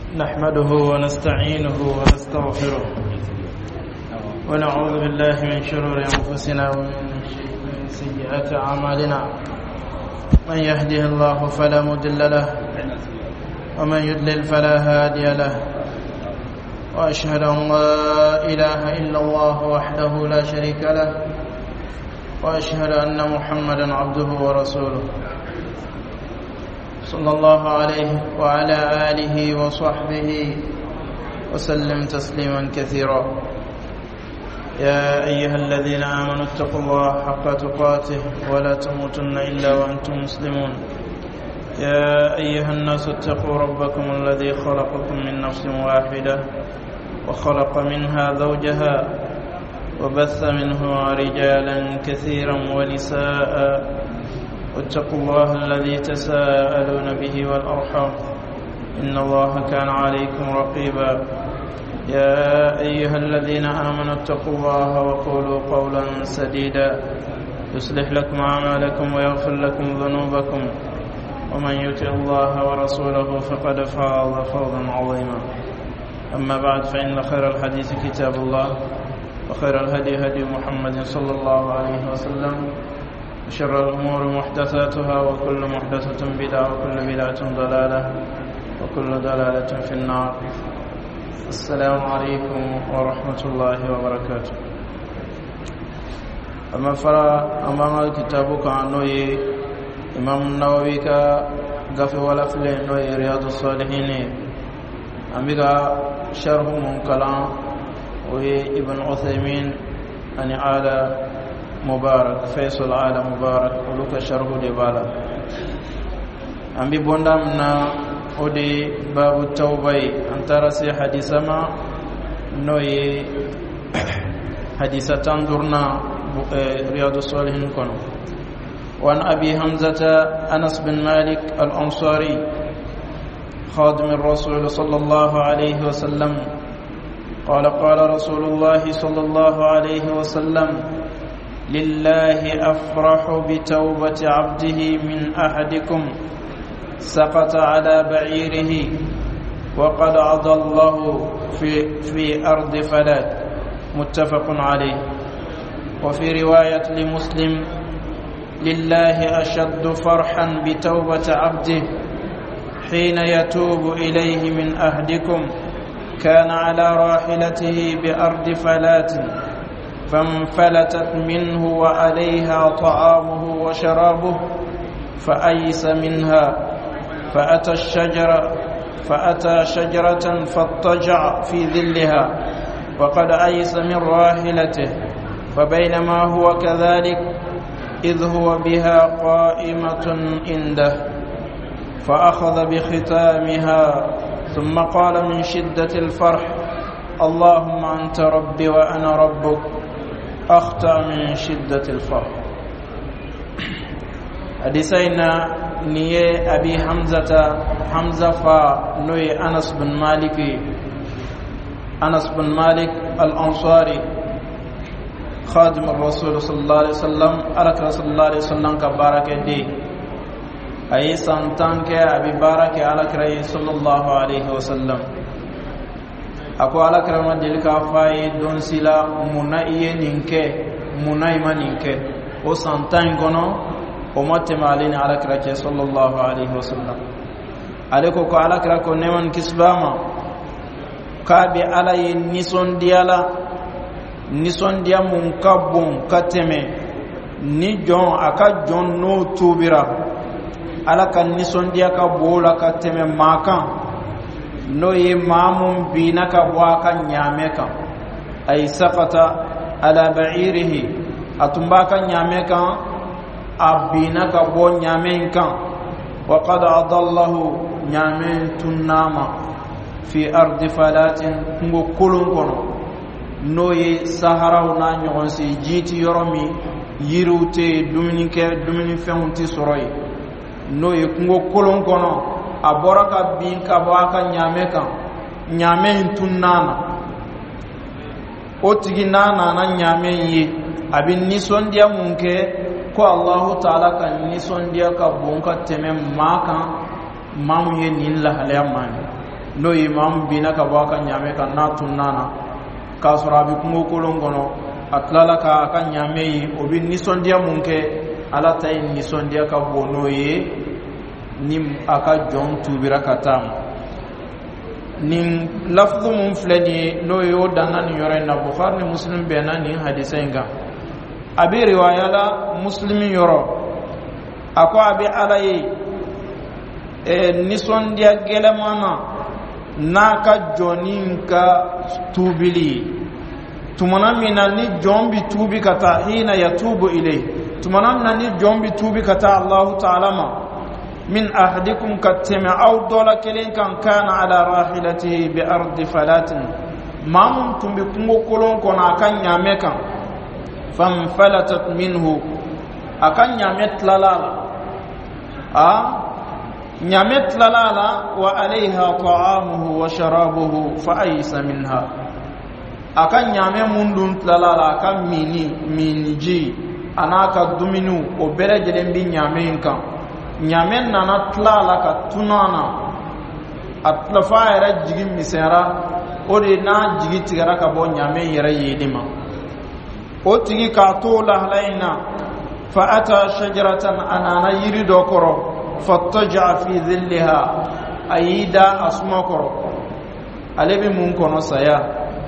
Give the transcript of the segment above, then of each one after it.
نحمده ونستعينه ونستغفره ونعوذ بالله من شرور أنفسنا ومن سيئات أعمالنا. من يهده الله فلا مضل له ومن يضلل فلا هادي له، وأشهد أن لا إله إلا الله وحده لا شريك له، وأشهد أن محمدا عبده ورسوله صلى الله عليه وعلى آله وصحبه وسلم تسليما كثيرا. يا أيها الذين آمنوا اتقوا الله حق تقاته ولا تموتن إلا وأنتم مسلمون. يا أيها الناس اتقوا ربكم الذي خلقكم من نفس واحدة وخلق منها زوجها وبث منهما رجالا كثيرا ونساء، واتقوا الله الذي تساءلون به والأرحام إن الله كان عليكم رقيبا. يا أيها الذين آمنوا اتقوا الله وقولوا قولا سديدا يصلح لكم أعمالكم ويغفر لكم ذنوبكم، ومن يطع الله ورسوله فقد فاز فوزا عظيما. أما بعد، فإن خير الحديث كتاب الله، وخير الهدي هدي محمد صلى الله عليه وسلم، وشر الأمور محدثاتها، وكل محدثة بدعة، وكل بدعة ضلالة، وكل ضلالة في النار. السلام عليكم ورحمة الله وبركاته. أما فرا أمام كتابك عنه إمام النووي كغفي ولا فلين رياض الصالحين، أميكا شرح منكلام وابن عثيمين أن على مبارك فيصل على مبارك ولك شرح دبالا. أمي بوندامنا ودي باب التوبة أنترى سي حديثما نوي حديثة تنظرنا رياض الصالحين كنو. وعن أبي حمزة أنس بن مالك الأنصاري خادم الرسول صلى الله عليه وسلم قال: قال رسول الله صلى الله عليه وسلم: لله أفرح بتوبة عبده من أحدكم سقط على بعيره وقد أضله في أرض فلات. متفق عليه. وفي رواية لمسلم: لله أشد فرحا بتوبة عبده حين يتوب إليه من أحدكم كان على راحلته بأرض فلات فانفلتت منه وعليها طعامه وشرابه فأيس منها فأتى شجرة فاضطجع في ظلها وقد أيس من راحلته، فبينما هو كذلك إذ هو بها قائمة عنده فأخذ بختامها ثم قال من شدة الفرح: اللهم أنت ربي وأنا ربك. أخطأ من شدة الفرح. حديثنا نية أبي حمزة فنوي أنس بن مالك الأنصاري خادم الرسول صلى الله عليه وسلم أرك رسول الله عليه وسلم كبارك دي أي سنتان كي أبي بارك أرك رأي صلى الله عليه وسلم أكو أرك رمى دلك أفاي دون سلا منائي نينكي منائما نينكي وسنتان كنو ومتم علينا أرك رأي صلى الله عليه وسلم عليكو كأرك رأي نمان كسباما كابي علي نيسون ديالا نيسون ديا منكبون كتمي ni jon aka jon no tubira ala kan nisondiya ka bola ka teme makan no ye mamun bina ka bwaka nyame kan ay saqata ala ba'irihi atumba kan nyame kan abina ka bo nyame kan wa qad adallahu nyame tunama fi ardi falatin ngo kulun kono no ye sahara na nyon si jiti yoromi yirute dumuni fenti soroy no ye kungo kolon kono aboraka bin ka baka nyame tunnana otigi nana na nyame yi abin nisondiya munke ko Allah taala kan nisondiya ka bonka teme maka mamu ye nin la halayamani no imam bina ka baka nyame kan na tunana ka surabi kungo kolongono atlala ka kan nyame yi obi nisondia munke ala tay nisondia ka bono ye nim aka jon tubira katam nin lafdhu mun flani no yo danan yore na bukhari muslim benani hadisenga abi riwaya la muslimin yoro ako abi alay nisondia gelemana naka jonin ka tubili tumana mina ni jombi tubi kata hina yatubu ilay tumana ni jombi tubi kata Allah ta'ala ma min ahadikum katama aw dola kelen kan kana ala rahilatihi bi ardi falatin mamun tumbi kungo kolon kona kan nyame kan fam falatat minhu akan nyame tlalala نعمت للالا وعليها طعامه وشرابه فأيس منها أكن نعمة مندون للالا أكن مينجي أنا كدومينو وبرج لمبي نعمين كان نعمة نانا تلالا كتونانا أتلفا يرى جيم مسيرا ودي نا جيجي تغرا كبو نعمة يرى يدما وتيجي كاتولا هلاينا فأتى شجرة أنانا يريد كرو فاتجع في ظلها أيدا أسمكر ألبي منكن سيا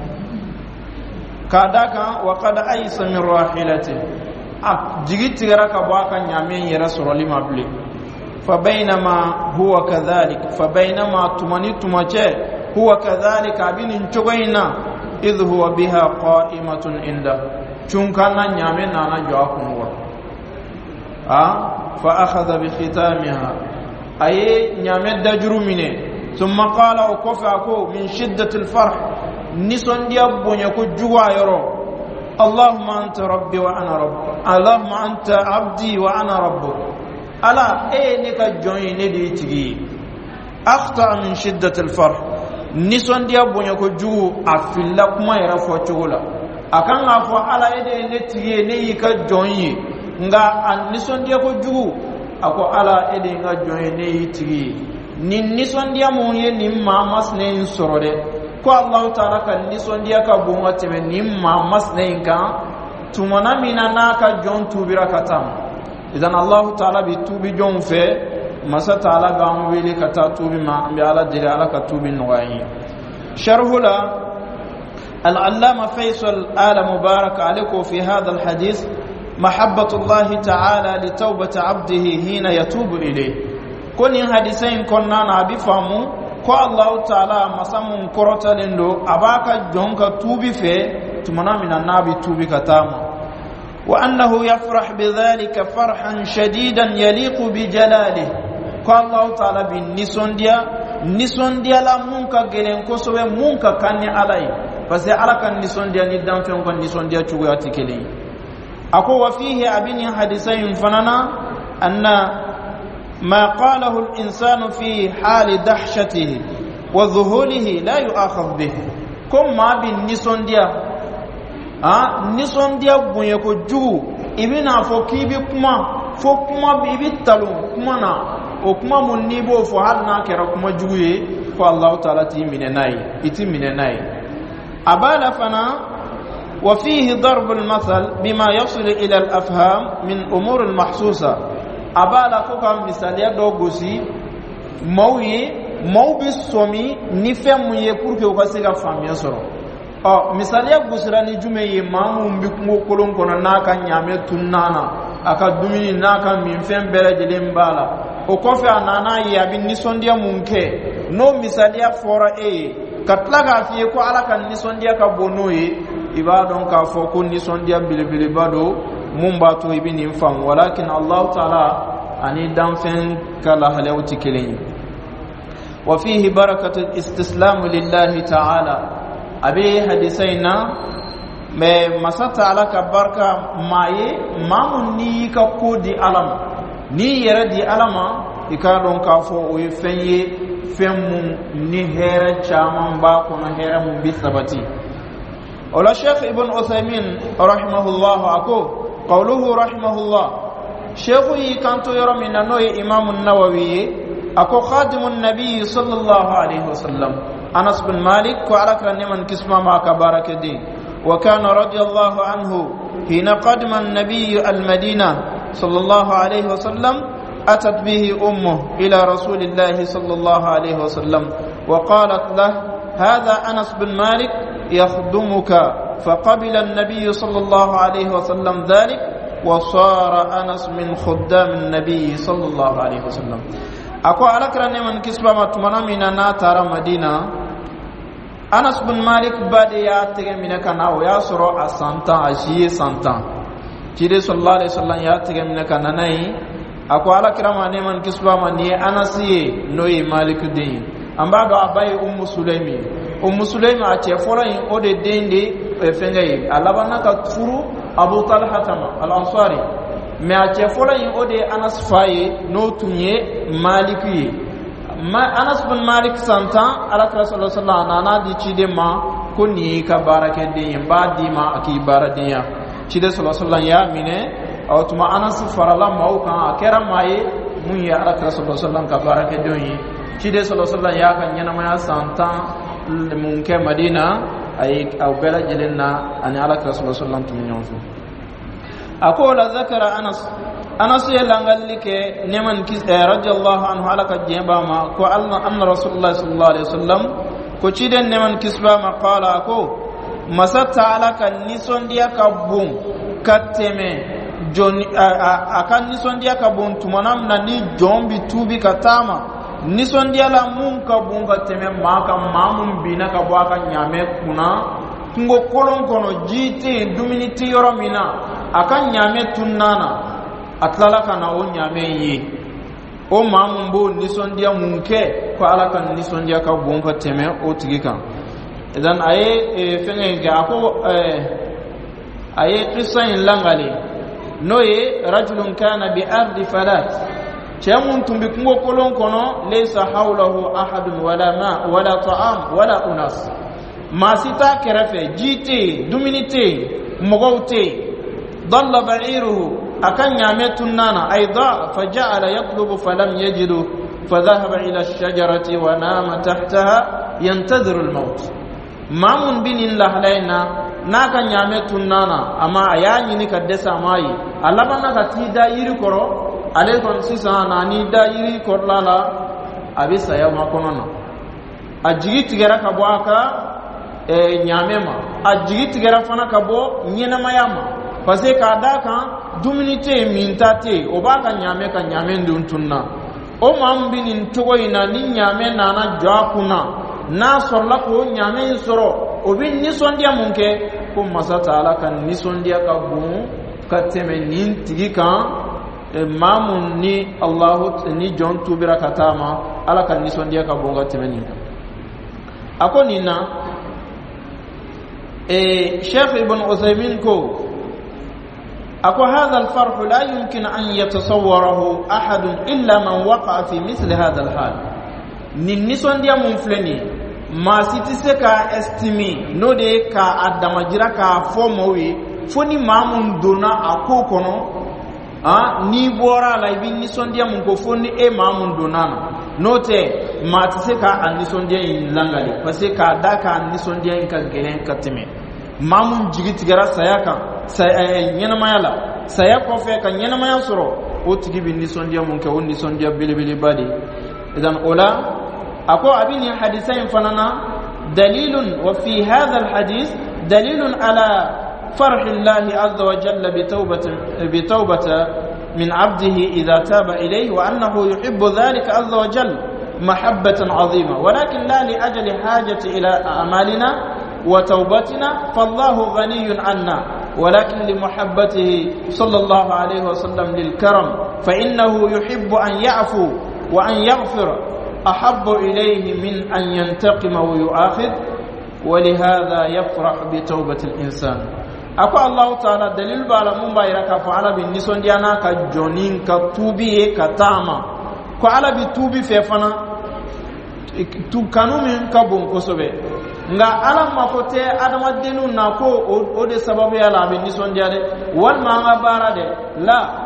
كاداك وقد أيس من راحلته جيت غرك باكا نيامين يا رسول الله مبلي فبينما هو كذلك فبينما تمني هو كذلك أبين نشوينا إذ هو بها قائمة عنده چونكنا نيامين أنا جاكم ور فأخذ بختامها أي نعمت دجرمينه ثم قال وكفاكو من شدة الفرح نسون ديابون يكو جوا يرو اللهم أنت ربي وأنا رب اللهم أنت عبدي وأنا رب ألا نكا جوين دي تجي أخطأ من شدة الفرح نسون ديابون يكو جو أفلق ما يرفو تشغلا أكان أفو ألا نتجي نيكا جوين nga nisondia ko jugu ako ala ede nga joine yitigi nin nisondia mo ye nim mamas ne sorode ko Allah taala kan nisondia ka bonga teme nim mamas ne ka tumana mina naka jon tubira katam idan Allah taala bi tubi jon fe masa taala ga mo wele kata tubi ma bi ala dire ala ka tubi noyi sharhula al-allama faisal ala mubarak alaykum fi hadha al-hadith محبة الله تعالى لتوبة عبده حين يتوب إليه كون حديثين كنا نبي فهمو كو الله تعالى مسامون كروتا لندو أباك جونك توبي في تمنا من النبي توبي كتاما وأنه يفرح بذلك فرحا شديدا يليق بجلاله كو الله تعالى بالنسون ديا لا منك جلن كسوة منك كاني علي بس على كان نسون ديا ندم فيهم كان نسون ديا تشوي أتكلين أكو وفيه أبني حديثين فننا أن ما قاله الإنسان في حال دحشته وذهوله لا يؤاخذ به كم ما بالنسون ديا نسون ديا بنيكو جو إبنا فوكيبي كما بيبي تلو كمانا وكما منيبو فهالنا كرا كما جوي فالله تعالى تي من ناي أبالا فنا وفيه ضرب المثل بما يصل إلى الأفهام من أمور المحسوسة أبالا كوكا مثالية دوغوسي مو بسومي نفهم يكورك وكسيغا فامي سورو مثالية غوسرا نجومي يمامو مبكمو كولون كونا ناكا نيامي تنانا أكا دوميني ناكا مينفهم بلد لمبالا وكوفي أنانا يابي نسونديا منكي نو مثالية فورا katlaga fiye ko ala kan nisondia ka bonoye ibadon ka foko nisondia bilibili bado mumba to ibini mfam walakin Allah taala ani damfen kala halawti kelin wa fihi barakatu istislam lillahi taala abi hadisaina me masata ala ka barka maye mamun ni ka kodi alam ni yara di alama ikadon ka fo o fenye femu ni hera chaman ba kono hera mun bi sabati wala Sheikh Ibn Uthaymin rahimahullah ako qawluhu rahimahullah Sheikh yi kanto yoro min noy Imam an-Nawawi أكو خادم النبي صلى الله عليه وسلم أنس بن مالك وعلى كرنمن كسما ما كبارك دي. وكان رضي الله عنه حين قدم النبي المدينة صلى الله عليه وسلم أتت به أمه إلى رسول الله صلى الله عليه وسلم وقالت له هذا أنس بن مالك يخدمك فقبل النبي صلى الله عليه وسلم ذلك وصار أنس من خدام النبي صلى الله عليه وسلم. أكو على كرني من كسبة ما تمنا من ناتارا مدينة أنس بن مالك بعد ياتي من كناو ياسرو أسانتا أشي سانتا كده صلى الله عليه وسلم ياتي من كناناي أكو على كرني من كسبة من أنسي نوي مالك دين أم بعد أباي سليمي سليمي أتفورا إن أودي دين دي فنجي ألابنا كفرو أبو طلحة الأنصاري mais a cɛ fɔlɔ in o de ye Anas fa ye n'o tun ye Malik ye. Anas bin Malik santan Alakira sallallahu alaihi wasallam nana di ciden ma ko nin y'i ka baarakɛden ye n b'a d'i ma a k'i baaradenya. Ciden sallallahu alaihi wasallam y'a minɛ o tuma Anas farala maaw kan a kɛra maa ye mun ye Alakira sallallahu alaihi wasallam ka baarakɛdenw ye. Ciden sallallahu alaihi wasallam y'a ka ɲɛnamaya san 10 mun kɛ Madina a ye aw bɛɛ lajɛlen na ani Alakira sallallahu alaihi wasallam tun bɛ ɲɔgɔn fɛ. أقول ذكر أنس يلانغال لك نمن كيس رضي الله عنه على كجيبا ما كو أن رسول الله صلى الله عليه وسلم كو تشيدن نمن كيسبا ما قال أكو مسات على كنيسون ديا كبون كتمه جون أكان نيسون ديا كبون تمنام نني جون بتوبي كتاما نيسون ديا لا مون كبون كتمه ما كمامون بينا كبوا كنيامه كنا kungo kolon kono jite duminiti yoro mina akan nyame tunnana atlala kana o nyame yi o mamun bo nisondia munke ko ala kan nisondia ka bonka teme o tigika idan aye fenge ga ko aye qissa in langali noye rajulun kana bi ardi falat chamun tumbi kungo kolon kono laysa hawlahu ahadun wala ma wala ta'am wala unas masita kerefe jite duminite mogoute dalla ba'iruhu akan yametun nana aidha faja'ala yatlubu falam yajidu fadhahaba ila ash-shajarati wa nama tahtaha yantadhiru al-maut mamun binin lahlaina naka yametun nana ama ayani ni kadesa mai alabana katida yiri koro alekon sisa nani da yiri korlala abisa ya makonono ajigi tigera kabwaka nyamema ajigi tigera fana kabo nyena mayama pase ka daka duminite mintate obaka nyame ka nyame nduntunna o mambini ntogo ina ni nyame nana jakuna na sorla ko nyame soro obin ni sondia munke ko masata ala kan ni sondia ka bu kateme nin tigika mamun ni Allah ni jon tubira katama ala kan ni sondia ka bu kateme nin akonina شيخ ابن عثيمين كو أكو هذا الفرح لا يمكن أن يتصوره أحد إلا من وقع في مثل هذا الحال نيسون ديا منفلني ما سيتسكا استمي نودي كا أدمجرا كا فوموي فوني مامون دونا أكو كونو ni bora la ibi nison dia mun ko fonni e mamun donana note ma tseka an nison dia in langali parce ka daka an nison dia in ka gelen katime mamun jigi tigara sayaka say nyana mayala saya ko fe ka nyana maya soro o tigi bi nison dia mun ke on nison dia bili badi idan ola ako abini hadisain fanana dalilun wa fi hadha al hadith dalilun ala فرح الله عز وجل بتوبة من عبده إذا تاب إليه وأنه يحب ذلك عز وجل محبة عظيمة ولكن لا لأجل حاجة إلى أعمالنا وتوبتنا فالله غني عنا ولكن لمحبته صلى الله عليه وسلم للكرم فإنه يحب أن يعفو وأن يغفر أحب إليه من أن ينتقم ويؤاخذ ولهذا يفرح بتوبة الإنسان ako Allah ta'ala dalil bala mun bayira ka fa ala bi nison diana ka jonin ka tubi ka tama ko ala bi tubi fe fana tu kanumin ka bon ko sobe nga ala ma fote adama denu na ko o de sababu ya la bi nison diade wal ma nga bara de la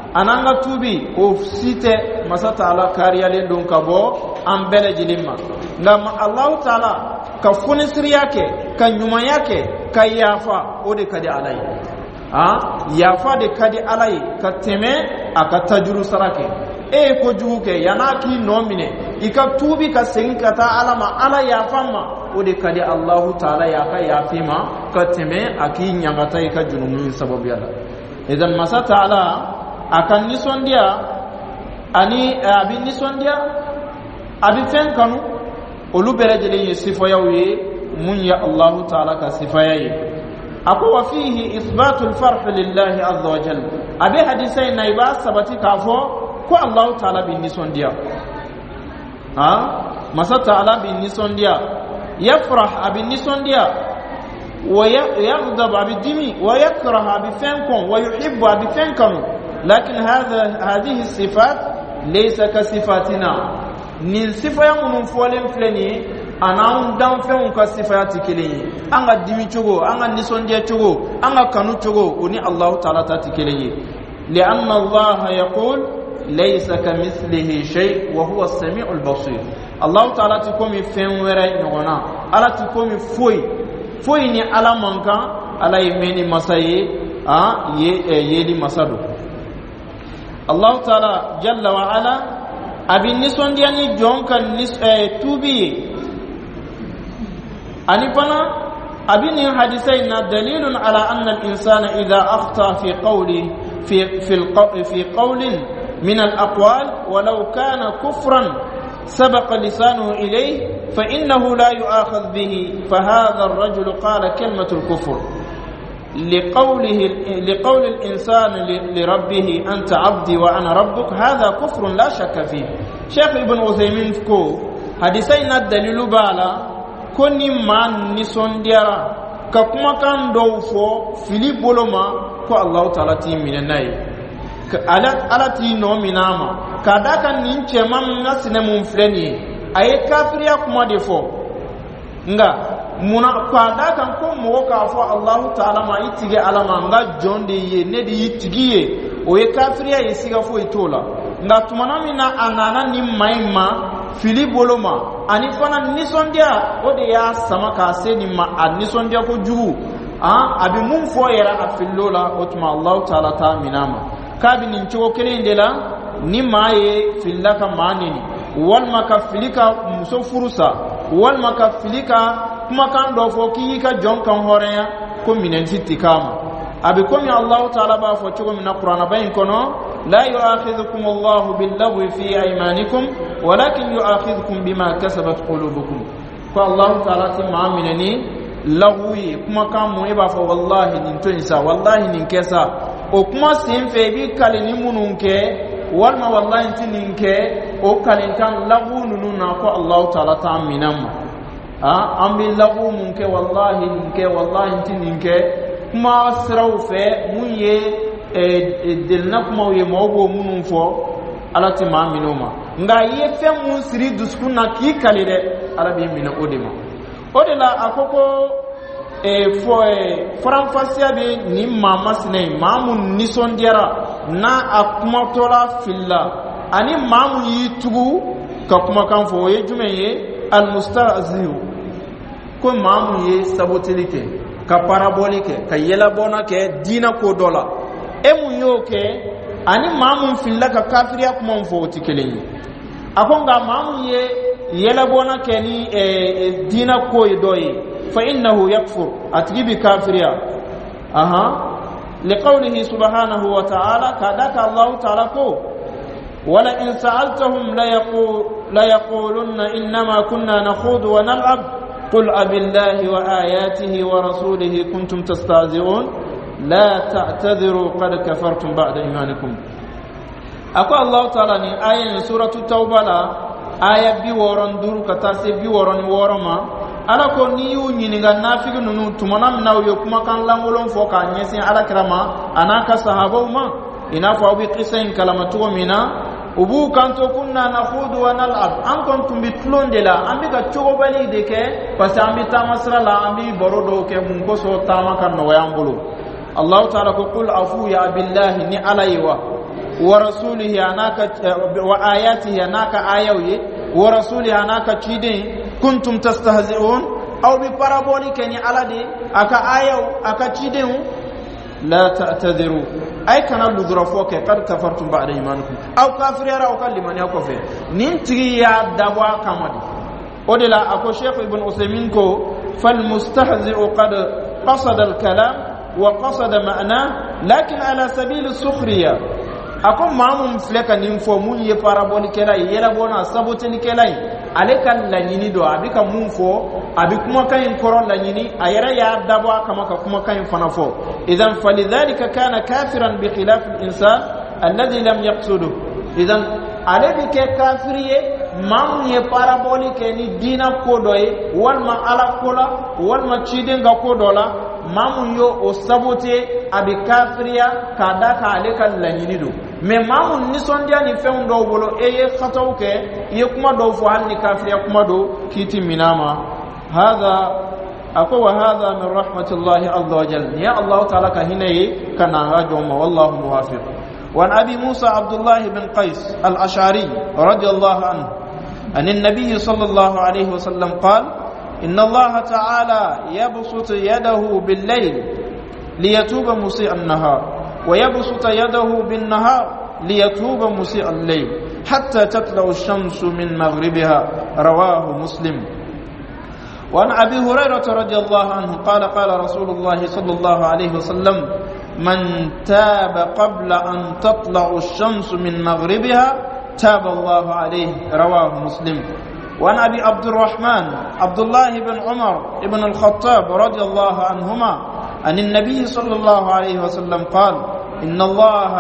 ananga tubi o site masa taala kariyale don kabo an bele jilimma ngam Allah taala ka funisri yake ka nyuma yake ka yafa o de kadi alai yafa de kadi alai ka teme aka tajuru sarake ko juke yanaki nomine ika tubi ka senkata alama ala yafama o de kadi Allah taala yaka yafima ka teme aki nyangata ika junumun sababu yala idan masa taala akan nisondia ani abi nisondia abi fen kanu olu berejele sifa yawi mun ya Allah taala ka sifa yayi akwa fihi ithbatu al-farh lillahi azza wa jalla abi hadisai naiba sabati kafo ko Allah taala bin nisondia masa taala bin nisondia yafrah abi nisondia wa yaghdab abi dimi wa yakrah abi fenkon wa yuhibbu abi fenkanu لكن هذه الصفات ليس كصفاتنا نين صفه من فولم فلني انا دام فون كصفات كلي انا ديمي تشوغو انا نيسوندي تشوغو انا كانو تشوغو وني الله تعالى تاتكلي لان الله يقول ليس كمثله شيء وهو السميع البصير الله تعالى تكومي فين وراي نغنا الا تكومي فوي ني على منكا على يمني مساي يدي مسادو Allah Ta'ala Jalla wa Ala abin nisondiani jonka tubi anipana abin hadisai na dalilun ala anna al-insana idha akhta fi qawlin min al-aqwal walau kana kufran sabaqa lisanuhu ilayhi fa innahu la yu'akhadh bihi fa hadha ar-rajul qala kalimatu al-kufr لقول الإنسان لربه أنت عبدي وأنا ربك هذا كفر لا شك فيه شيخ ابن عثيمين كو حديثين الدليل بالا كوني ما نسون ديارا كما كان دوفو فيلي بولوما كو الله تعالى تي من الناي على تي نو مناما كذا كان نينچه مام نسنه منفلني اي كافريا كما ديفو nga muna kwada kan ko mo ka fo Allah taala ma itige alama nga jonde ye ne di itigiye o ye kafiriya ye siga fo itola nga tumana mina anana ni maima fili boloma ani fana nisondia o de ya sama ka se ni ma anisondia ko juru abi mum fo yera afilola o tuma Allah taala ta minama kabi nin ciwo kelendela ni maye filaka manini wal makafilika muso furusa wal makafilika kuma kan do fo ki ka jon kan horeya ko minen sitti kama abi ko mi Allah taala ba fo cigo min qur'ana bayin kono la yu'akhidhukum Allah bil lagwi fi aymanikum walakin yu'akhidhukum bima kasabat qulubukum ko Allah taala ti ma'minani lagwi kuma kan mo e ba fo wallahi nin to insa wallahi nin kesa o kuma sin fe bi kalini mununke walma wallahi tininke o kalintan lagu nununa ko Allah taala ta minamma ambi lagu munke wallahi tininke kuma srawfe munye delna kuma ye mawbo munun fo alati ma minoma nga ye fe mun siri duskuna ki kalire arabi mina odema odela akoko faranfasiya be ni mama sinai mamun nisondiara na akumotola filla ani mamun yi tugu ka kuma kan fo ye jumen ye almustahzi'u ko mamun ye sabotilike ka parabolike ka yela bona ke dina ko dola mun yo ke ani mamun filla ka kafiriya kuma fo tikeleyi akonga mamun ye yela bona ke ni dina ko doyi فإنه يكفر أتجيب كافريا لقوله سبحانه وتعالى كذاك الله تعالى ولئن سألتهم ليقولن إنما كنا نخوض ونلعب قل أبالله وآياته ورسوله كنتم تستهزئون لا تعتذروا قد كفرتم بعد إيمانكم أقول الله تعالى آية سورة التوبة آية بيورن دور كتاسي بيورن ورما ala ko ni yu nyiniga nafigu nunu tumana mnaw yo kuma kan langolon fo ka nyesi ala kirama anaka sahaba uma ina fa bi qisain kalamatu mina ubu kanto kunna nakhudu wa nal'ab an kuntum bitlondela ambi ka chogo bali deke pasa ambi tamasra la ambi borodo ke mun ko so tama kan no yambulu Allah ta'ala ko qul afu ya billahi ni alaywa ورسوله أناك وآياته أناك آيوي ورسوله أناك تشيدين كنتم تستهزئون أو ببارابولي كني على دي أكا آيو أكا تشيدين لا تعتذروا أي كان لذرفوك قد كفرتم بعد إيمانكم أو كافر يرى أو كلمة يكفر ننتري يا دبوا كمدي ودلا أكو شيخ ابن عثيمين كو فالمستهزئ قد قصد الكلام وقصد معناه لكن على سبيل السخرية أكو مامو مفلكا نمفو مون يبارابولي كلاي يلابونا سابوتني كلاي عليك لنيني دو أبيك مونفو أبيك مكاين كورون لنيني أيرا يا دبوا كما كما كاين فنفو إذن فلذلك كان كافرا بخلاف الإنسان الذي لم يقصده إذن عليك كافرية مامو يبارابولي كني دينا كودوي والما على كولا والما تشيدنغا كودولا mamu yo o sabote abi kafiriya kada ka aleka laninido me mamu nisondia ni fe ndo bolo eye khatawke ye kuma do fo halni kafiriya kuma do kiti minama hadha akwa hadha min rahmatillahi azza wa jalla ya allah ta'ala ka hinayi kana hajoma wallahu muwafiq wa abi musa abdullah ibn qais al-ash'ari radiyallahu anhu an an-nabiy sallallahu alayhi wa sallam qala إن الله تعالى يبسط يده بالليل ليتوب مسيء النهار ويبسط يده بالنهار ليتوب مسيء الليل حتى تطلع الشمس من مغربها رواه مسلم وعن أبي هريرة رضي الله عنه قال قال رسول الله صلى الله عليه وسلم من تاب قبل أن تطلع الشمس من مغربها تاب الله عليه رواه مسلم وعن أبي عبد الرحمن عبد الله بن عمر بن الخطاب رضي الله عنهما عن النبي صلى الله عليه وسلم قال إن الله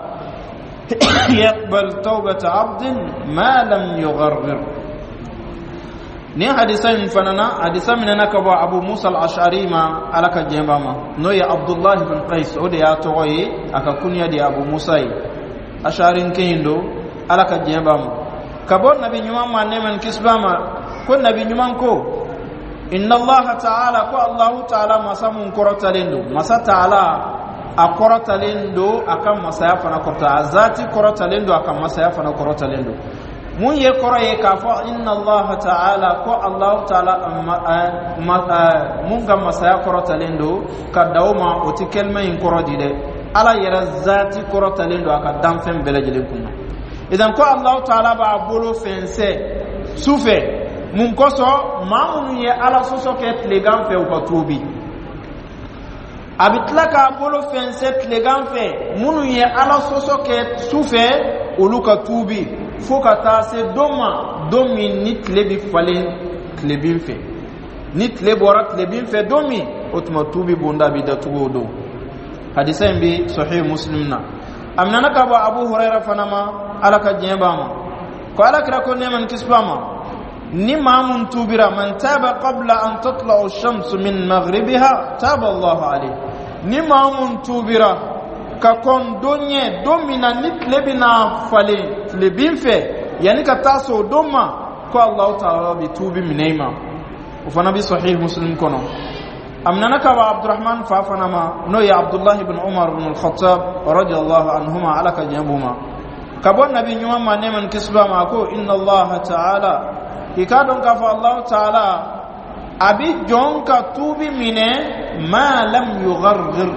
يقبل توبة عبد ما لم يغرر ni hadisain fanana hadisa minana ka ba abu musa al-ash'ari ma alaka jembama no ya abdullah ibn qais ode ya toyi aka kunya di abu musa ash'arin kendo alaka jembama kabon nabi nyuma maneman kisbama ko nabi nyuma ko inna allah ta'ala ko allah ta'ala masamun korotalendo masa ta'ala akorotalendo akam masaya fana korta azati korotalendo akam masaya fana korotalendo mun ye koroye ka fa inna allah ta'ala ko allah ta'ala mun ga masaya korotalendo ka dawma oti kelma in korodide ala yara zati korotalendo aka damfen belajele kunna idan ko allah ta'ala ba bolo fense sufe mun koso mamun ye ala soso ke tlegan fe ko tubi abitlaka bolo fense tlegan fe munu ye ala soso ke sufe uluka tubi foka ta se doma domi nit lebi falen tlebin fe nit lebora tlebin fe domi otma tubi bonda bi da tugodo hadisa bi sahih muslimna amnana ka ba abu hurairah fanama alaka jembama ko alaka ko neman kisbama ni mamun tubira man taba qabla an tatla'u ash-shamsu min maghribiha taba Allah alayhi ni mamun tubira ka kon donye domina nit lebina fale lebin fe yani ka taso doma ko Allah ta'ala bi tubi minayma ufana bi sahih muslim kono amnana ka wa abdurrahman fa fanama no ya abdullah ibn umar ibn al-khattab radiyallahu anhuma alaka jambuma kabon nabi nyuma maneman kisba ma ko inna Allah ta'ala ikadon ka fa Allah ta'ala abi jonka tubi mine ma lam yughargir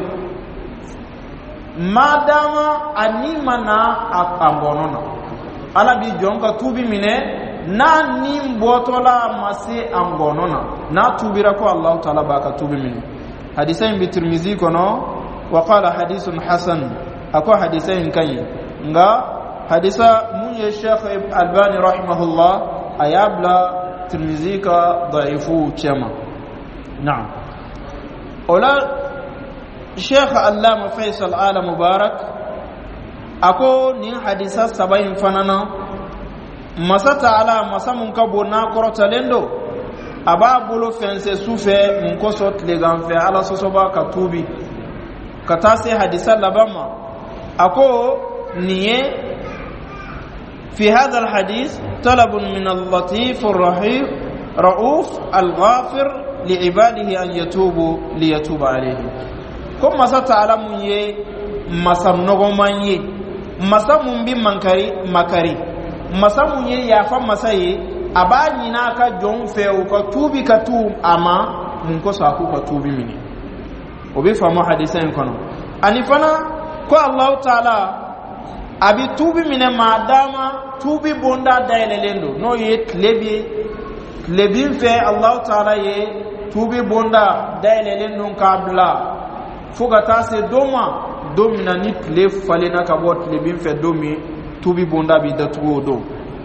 madama animana akambonona ala bi jonka tubi mine na nimbotola masi ambonona na tubira ko Allah ta'ala baka tubi mine hadisain bi tirmizi kono wa qala hadithun hasan akwa hadisain kai nga hadisa munye sheikh albani rahimahullah ayabla tirmizi ka dhaifu chama na'am ola sheikh allama faisal ala mubarak ako ni hadisa sabain fanana masata ala masamun kabo na korotalendo aba bolo fense sufe mun ko sot le ganfe ala sosoba ka tubi kata se hadisa labama ako niye في هذا الحديث طلب من اللطيف الرحيم رؤوف الغافر لعباده أن يتوبوا ليتوب عليهم كما ستعلمون مسمنغمان masamun bi makari masamun ye ya fa masaye abani na ka jon fe ko tubi ka tu ama mun ko sa ku ka tubi mini obi fa mo hadisan kono ani fana ko Allah taala abi tubi mine madama tubi bonda dailelendo no ye lebin fe Allah taala ye tubi bonda dailelendo kabla fuga tase doma domina ni tle falena ka bot lebin fe domi tubi bonda bi da tuwo do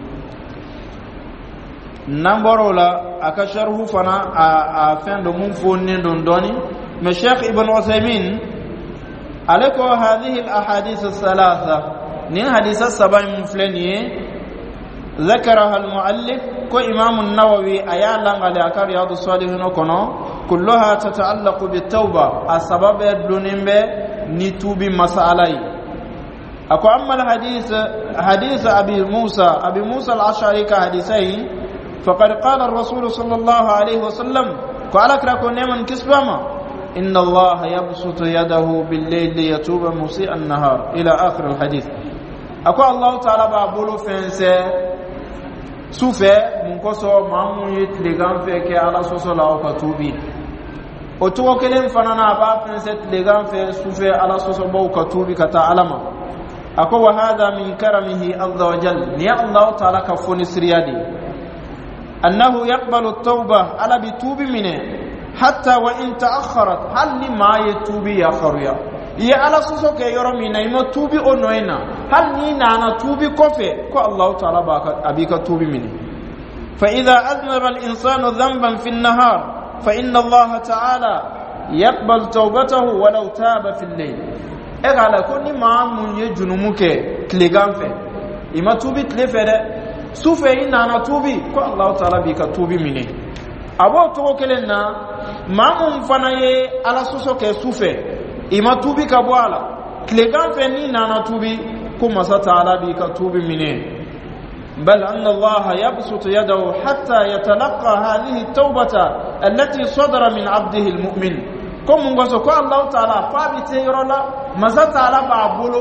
namborola aka sharhu fana a fin de mun fonne don doni me Sheikh Ibn Uthaymeen alako hadhihi al ahadith al thalatha ni hadith sabay muflani ذكرها المؤلف كو امام النووي ايا لانغالي اكار رياض الصالحين كونو كلها تتعلق بالتوبه السبب دونيمبه نيتوبي مسالاي اكو اما الحديث حديث ابي موسى الاشعري كحديثين فقد قال الرسول صلى الله عليه وسلم قال كراكو نيمن كسبما ان الله يبسط يده بالليل ليتوب مسيء النهار الى اخر الحديث اكو الله تعالى بابولو فنسه sufe mun koso mamu yitligan fe ke ala soso la ko tubi o to kelen fanana ba penset ligan fe sufe ala soso bo ko tubi kata alama ako wa hada min karamihi azza wa jalla ni Allah taala ka foni siriyadi annahu yaqbalu at-tauba ala bi tubi mine hatta wa in ta'akhkharat hal ni ma yatubi ya kharuya ya ala soso ke yoro mina imo tubi onoina hal ni na tubi kofe ko Allah taala ba abika tubi mini fa idha aznaba al insanu dhanban fi an-nahar fa inna Allah taala yaqbal tawbatahu walau taba fi al-layl egala ko ni ma mun ye junumuke kleganfe ima tubi klefere sufe ina tubi ko Allah taala bika tubi mini abo to kelenna ma mun fana ye ala soso ke sufe ima tubi ka bwala klegan fe ni nana tubi kuma sa taala bi ka tubi mine bal anna Allah yabsutu yadahu hatta yatalaqa hadhihi at-taubata allati sadara min 'abdihi al-mu'min kum ngoso ko Allah taala fa bi tayrola masa taala ba bolo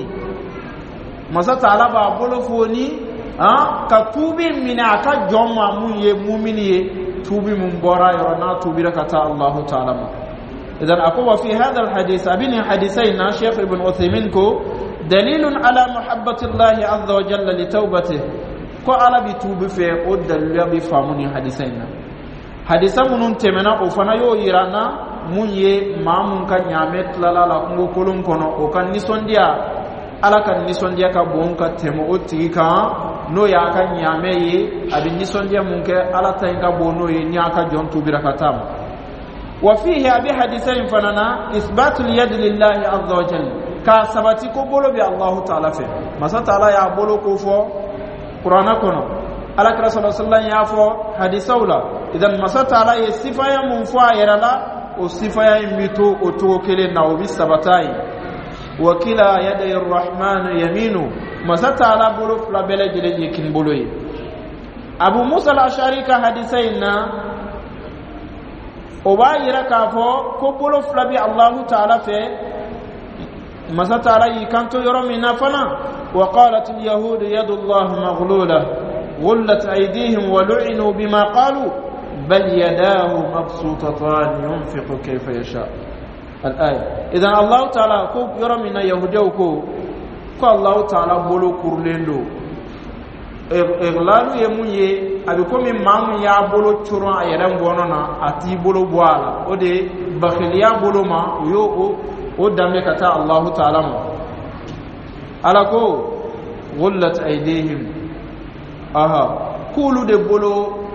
foni ka tubi mine aka jomma mun ye mu'mini ye tubi mun bora yorona tubi rakata Allah taala إذن أقوى في هذا الحديث أبني حديثين شيخ ابن عثيمين كو دليل على محبة الله عز وجل لتوبته كو على بتوب في الدليل بفهمني حديثين حديثا منون تمنا وفنا يو يرانا من يه ما من كان يامت لا كنغو كلون كونو وكان نسونديا على كان نسونديا كبون كتمو أتيكا no ya kan yame ye abin nisondia munke ala tainga bono ye nyaka jon tubira katam وفيه أبي حديثين فننا إثبات اليد لله عز وجل كسبتي كبولو بي الله تعالى فيه مسا تعالى يا بولو كوفو قرآن كنو على كرا صلى الله عليه وسلم يافو حديث أولا إذن مسا تعالى يصفا يمنفوا يرلا وصفا يميتو وتوكل ناو بالسبتاي وكلا يدي الرحمن يمينو مسا تعالى بولو فلا بلا جلد يكن بولوي أبو موسى الأشعري كحديثين obayira kafo ko bolo flabi Allah ta'ala fe masa ta'ala yikanto yoro minafana wa qalat al yahud yadu Allah maghlula غلت أيديهم ولعنوا بما قالوا بل يداه مبسوطتان ينفق كيف يشاء الآية إذن الله تعالى كو يرى من يهوديوكو كو الله تعالى بولو كورلندو إغلالو يموني أبكم مامو يا بولو تشورا أيران بونونا أتي بولو بوالا ودي بخليا بولو ما يو ودامي كتا الله تعالى على كو غلت أيديهم kulu de bolo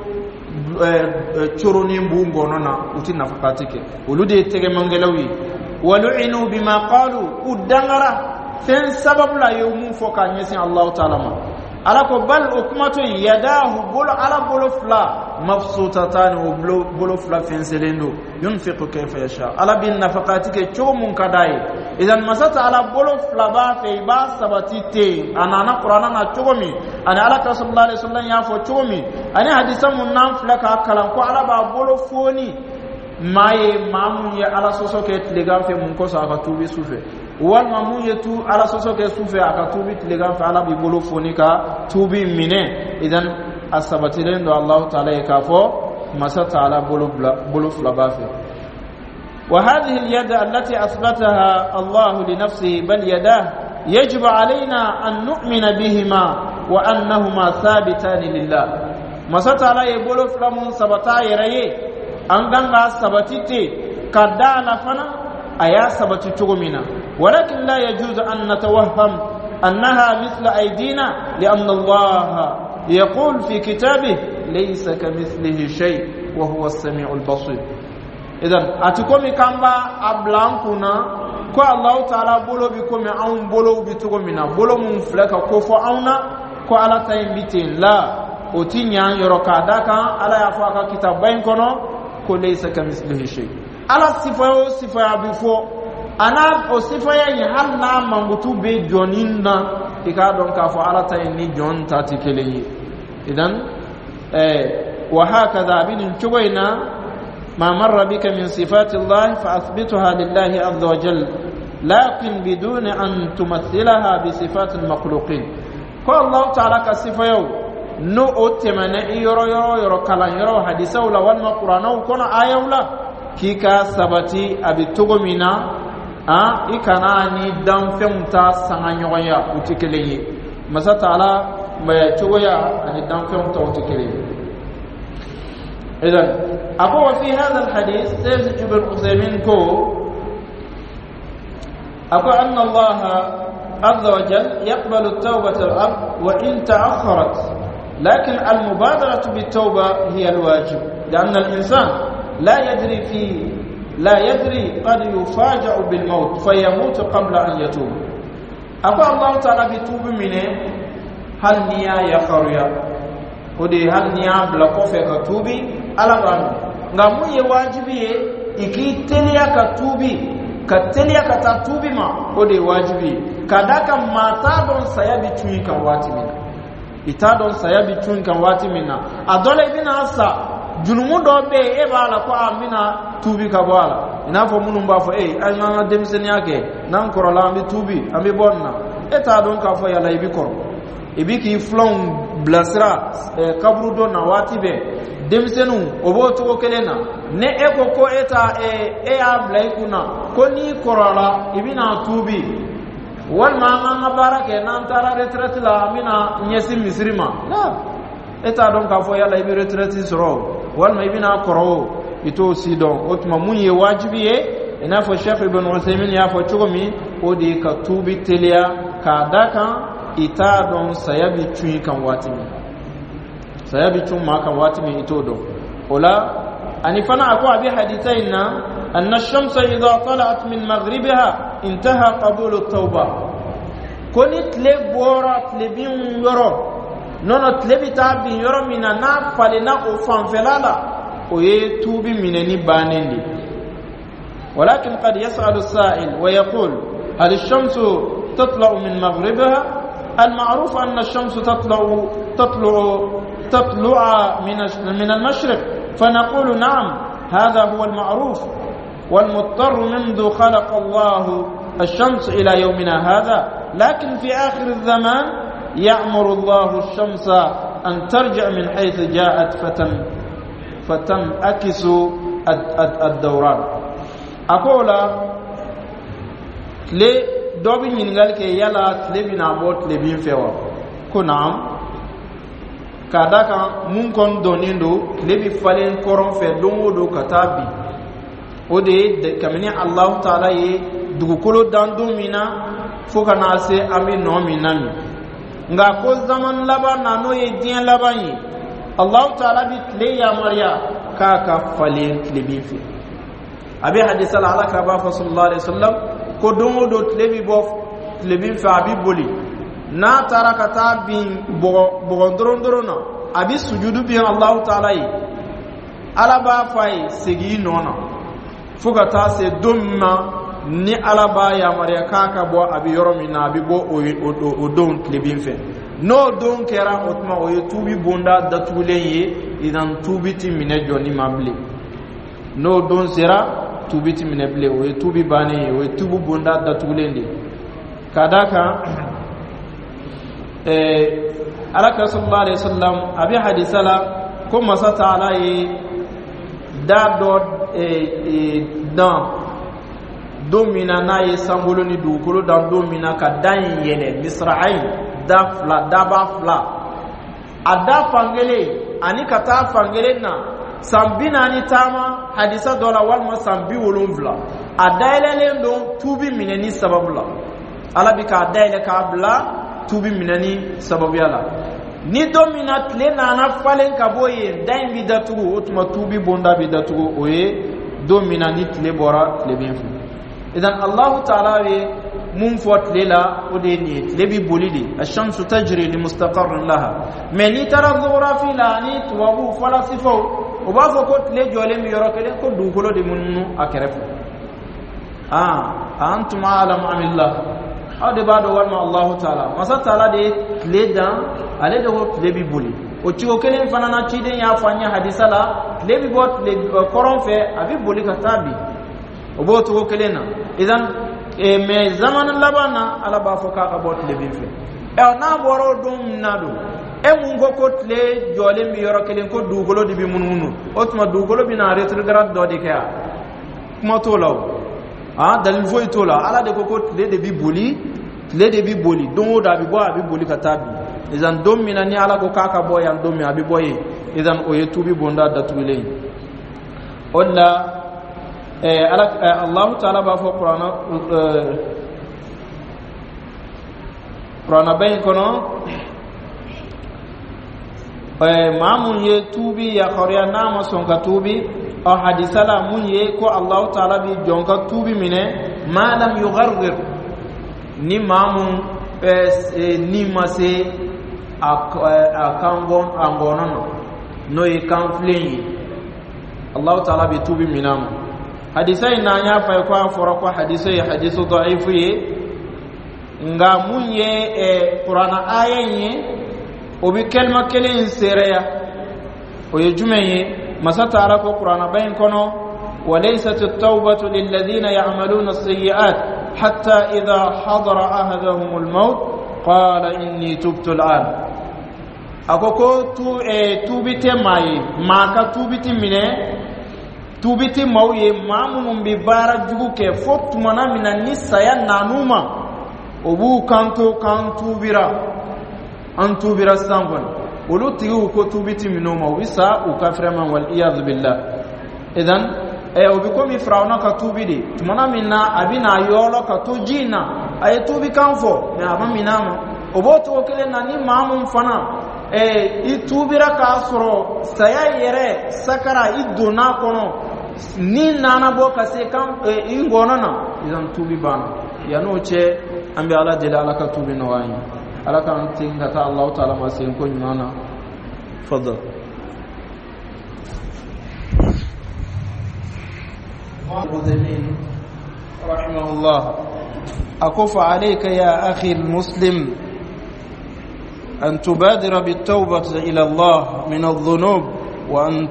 choroni mbungo nona utina fakatike ulude tege mangelawi walu'inu bima qalu udangara fen sababu la yumu foka nyesi Allah ta'ala ma alako bal ukmatu yadahu bolo ala bolo fla mabsutatan bolo fla fen selendo yunfiqu kayfa yasha ala bin nafaqatike chomun kadai idan masata ala bolo fla ba fe ba sabatite anana qur'ana na chogomi ana ala sallallahu alaihi wasallam ya fo chogomi ani hadisa mun nan fla ka kalan ko ala ba bolo foni maye mamun ya ala soso ke tlegan fe mun ko sa ka tubi sufe walma mun yetu ala soso ke sufe aka tubi tilegan fa ala bi bolo fonika tubi mine idan asabatilen do Allah ta'ala yakafo masa ta'ala bolo flabafe wa hadhihi al-yad allati athbataha Allah li nafsihi bal yadah يجب علينا أن نؤمن بهما وأنهما ثابتان لله مسات على يقولوا فلمون سبتا يريه أنغانغا سبتيتي كدانا فنا أيا سبتي تغمينا ولكن لا يجوز أن نتوهم أنها مثل أيدينا لأن الله يقول في كتابه ليس كمثله شيء وهو السميع البصير إذن أتكومي كامبا أبلانكونا ko Allah ta'ala bolo bi ko me an bolo bi to mina bolo mun flaka ko fo auna ko ala tay bitin la o tinya yoro ka daka ala ya fa ka kitab bayin kono ko laysa kamislihi shay ala sifa bi fo ana o sifa ya ni halna mangutu be joninna ika don ka fo ala tay ni jon tati keleyi idan wa hakadha bin chubaina ما مر بك من صفات الله فأثبتها لله عز وجل لكن بدون أن تمثلها بصفات المخلوقين قال الله تعالى كصفة يو نو أتمنى يرو كلا يرو حديثة ولا والما قرآن وكون آية ولا كيكا سبتي أبي تغمينا إكنا أني دم فمتا سنغنيويا وتكلي مسا تعالى ما يتويا أني دم فمتا وتكلي إذن أقوى في هذا الحديث سيد ابن عثيمين أقوى أن الله عز وجل يقبل التوبة العبد وإن تأخرت لكن المبادرة بالتوبة هي الواجب لأن الإنسان لا يدري قد يفاجأ بالموت فيموت قبل أن يتوب أقوى الله تعالى بتوب منه هل نيا يخريا ودي هل نيا بلقوفة كتوبي ala banu nga mun ye wajibi ye iki teliya ka tubi ma o de wajibi kadaka mata don sayabi tun kan wati mina ita don sayabi tun kan wati mina adole bina sa junumu do be e bala ko amina tubi ka bala ina fo munum ba fo an na demsen yake nan korola ambi tubi ambi bonna eta don ka fo yala ibi ko ibi ki flon blasra kabru do na wati be demsenu obo to kelena ne eko ko eta abla kuna ko ni korala ibina tubi wal ma barake nan tara retret la mina nyesi misrima la eta don ka fo yala ibi retret soro wal ma ibina koro ito sidon otuma munye wajibi ina fo Sheikh Ibn Uthaymeen ya fo chugomi odi ka tubi telia ka daka ita don sayabi chui kan watimi sayabi chumma kan watimi itodo ola anifana akwa bi hadithaina anna ash-shamsa idha tala'at min maghribiha intaha qabulu at-tawba koni tlebora tlebin yoro nono tlebita bin yoro mina na falena o fanfelala oye tubi mineni banendi ولكن قد يسأل السائل ويقول هل الشمس تطلع من مغربها المعروف أن الشمس تطلع من المشرق فنقول نعم هذا هو المعروف والمضطر منذ خلق الله الشمس إلى يومنا هذا لكن في آخر الزمان يأمر الله الشمس أن ترجع من حيث جاءت فتنعكس الدوران أقول لي دوبي نينغال كي يلا تلبينا بوت تلبين فيوا كنام كاداكا مونكون دونيندو تلبي فالين كورون في دونغودو كتابي ودي كمني الله تعالى دغكولو داندو مينا فوكا ناسي امي نومي نامي nga ko zaman laba na no ye dien laba yi Allah ta'ala bi tle ya mariya ka falin tlebi fi abi hadith ala ka ba fa sallallahu alaihi wasallam ko dongo do tlebi bof tlebi fa abi boli na tarakata bin bogondorondorona abi sujudu bi Allah ta'ala yi ala ba fay segi nona fuga ta se domma ni alaba ya mariya kaka bo abi yoromi na abi bo o don klebin fe no don kera otma o yutubi bonda datule yi idan tubi ti mine joni mable no don sera tubiti mineble o tubi bani o tubu bunda da tugulendi kadaka alaka sallallahu alaihi wasallam abi hadisala ko masata alai da do dan domina na ye sambolo ni dukolo dan domina ka dan yele misra'ain da ba fla ada fangele ani kata fangele na sambina ni tama hadisa dola walma sambi wolumvla adailele ndo tubi mineni sababula alabika adaile ka bla tubi mineni sababu yala ni domina tle na na falen kaboye dan bidatu otuma tubi bonda bidatu oye domina ni tle bora tle benfu idan Allah ta'ala we mun fot lela odeni lebi bolidi ash-shamsu tajri li mustaqarrin laha meni tara dhuhra fi lani tuwabu falasifu oba foko tle jole mi yoro kele ko dugolo de munnu akerefu antum alam amillah ade bado warma Allah ta'ala masa ta'ala de tle dan ale de ko lebi boli o tigo kele fanana chide ya fanya hadisala lebi bot le koron fe abi boli katabi obo to kele na idan me zaman labana ala ba foka ka bot le binfe na boro dum nado mun go ko tle jole mi yoro kelen ko dugolo di bi mununu otuma dugolo bi na retrograde do de kya kuma to law dal foi to la ala de ko tle de bi boli don da bi bo abi boli katabi idan dom minani ala ko kaka boyan dom mi abi boye idan o yetubi bonda datule olla Allah ta'ala ba fo Qur'ana bayin kono mamun ye tubi ya khariya nama sonka tubi o hadisala mun ye ko Allah ta'ala bi jonka tubi mine ma lam yughargir ni mamun ni mase akangon angonono no ye kanflen Allah ta'ala bi tubi minamu hadisai na nya fa ko foro ko hadisai hadisu dha'ifu ye nga munye qur'ana ayenye obi kelma kelen sereya o yejumenye masata ara ko qur'ana bayin kono walaysat at-tawbatu lil ladina ya'maluna as-sayyi'at hatta idha hadara ahaduhum al-maut qala inni tubtu al-an akoko tubite mai maka tubiti mine tubiti mauye mamunum bi bara jugu ke fotu mana mina ni saya nanuma obu kanto antubira sangon olu tigu ko tubiti minoma wisa ukaframa wal iyad billah idan obi ko mi frauna ka tubidi tumana minna abina yolo ka tujina ay tubi kanfo me abaminama oboto okele nani mamun fana itubira ka soro saya yere sakara idona kono ni nana bo kase kan ingona na idan tubi bana yano che ambi ala jela ala ka tubi no wani ala kan tinga ta Allah ta'ala ma sen ko nyana fadal Muhammad rahimahullah akufa alayka ya akhi almuslim an tubadira bit-tawbati ila Allah min adh-dhunub wa an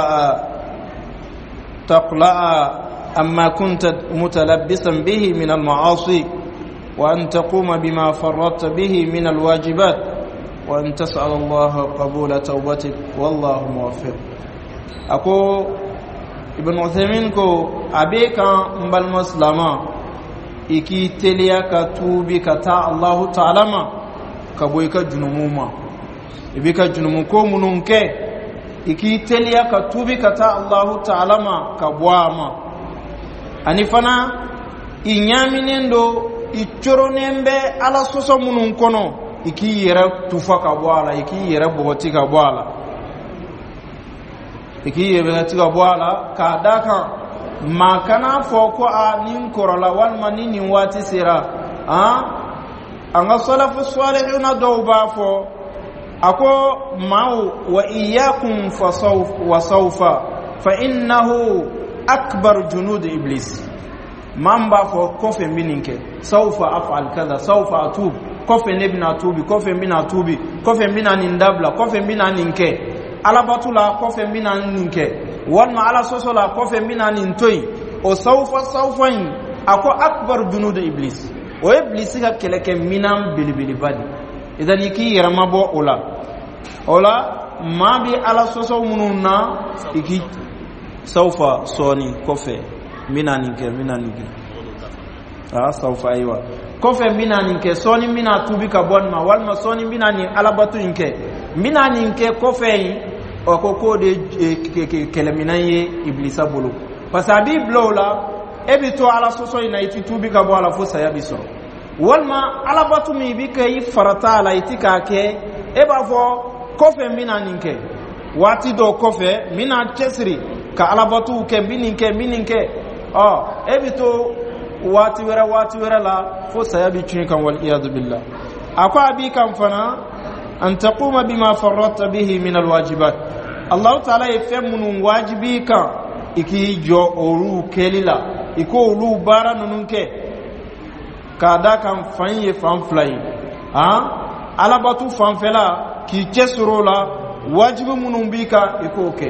تقلع أما كنت متلبسا به من المعاصي وأن تقوم بما فرطت به من الواجبات وأن تسأل الله قبول توبتك والله موفق أكو ابن عثيمين كو أبيكا مبال مسلما إكي تليا كتوبي كتا الله تعالى كبويكا جنموما إبيكا جنموكو منونكي iki telia katubi kata Allah ta'ala ma kabwama anifana inyaminendo ichoronembe ala soso munun kono iki yera tufa kabwala iki yera boboti kabwala iki yera tiga bwala kadaka makana foko a nin korola wal manini wati sira anga salafu salihuna dawba fo ako mau wa iyyakum fasawfa fa innahu akbar junud iblis mamba fo kofe mininke sawfa af'al kaza sawfa atub kofe nebina tubi kofe mina tubi kofe mina nindabla kofe mina ninke ala batula kofe mina ninke wal ma ala sosola kofe mina nintoi o sawfa ako akbar junud iblis o iblis ga keleke minam bilibili badi idan iki yarama bo ola ma bi ala soso mununa iki sawfa soni kofe minaninke sawfa aywa kofe minaninke soni mina tubi ka bonma walma soni minani ala batu inke minaninke kofe o ko de keleminaye iblisa bulu pasabi blola ebito ala soso ina iti tubi ka bo ala fo sayabiso walma ala batu mi bi kay farata ala itika ke eba fo kofe minaninke wati do kofe mina chesri ka ala batu ke mininke ebito wati wera la fo sayabi chuni kan wal iyad billah akwa bi kan fana an taquma bima farratta bihi min alwajibat Allah ta'ala yafmun wajibi kan iki jo oru kelila iko olu bara nununke kada kan fanye fanflay ala batu fanfela ki chesro la wajibi munumbika iko ke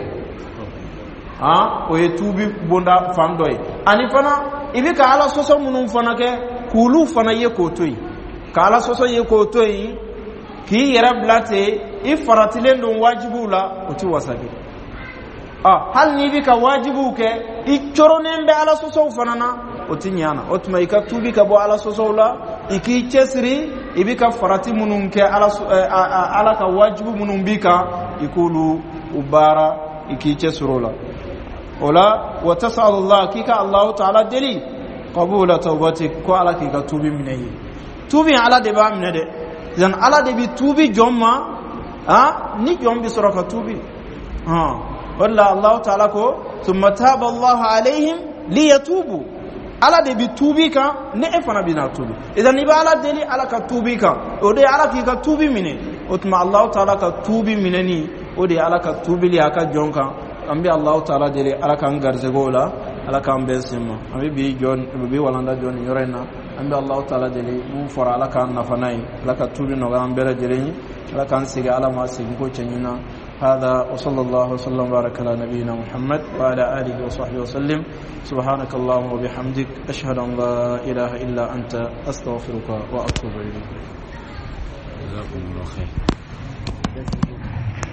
o yetubi bonda fandoy ani fana ibika ala soso munum fana ke kulu fana ye kotoy ka ala soso ye kotoy ki yera blate ifaratilen don wajibu la oti wasabi hal ni bika wajibu ke ichoronembe ala soso fana na oti nyana otuma ikatubi ka bo ala soso la iki chesri ibika farati munum ke ala ka wajibu munum bika ikulu ubara iki chesro la ولا وتسأل الله كيك الله تعالى دلي قبول توبتك كو على كيك توبي مني توبي على دبا من ده اذن على دبي توبي جوما ني جوم بسرك توبي ولا الله تعالى كو ثم تاب الله عليهم ليتوبوا على دبي توبي كا ني فنا بنا توبي اذن ني على دلي على كتوبي كا ودي على كيك توبي مني وتما الله تعالى كتوبي منني ودي على كتوبي لي اكا جونكا ambi Allah ta'ala dele alakan garzegola alakan besima ambi bi jon bi walanda jon yorena ambi Allah ta'ala dele bu fora alakan nafanai alaka tubi no gam bere jere alakan siga ala ma sigi ko chenyina hada wa sallallahu sallam baraka ala nabiyina muhammad wa ala alihi wa sahbihi wa sallim subhanakallahumma wa bihamdik ashhadu an la ilaha illa anta astaghfiruka wa atubu ilayk jazakumullahu khair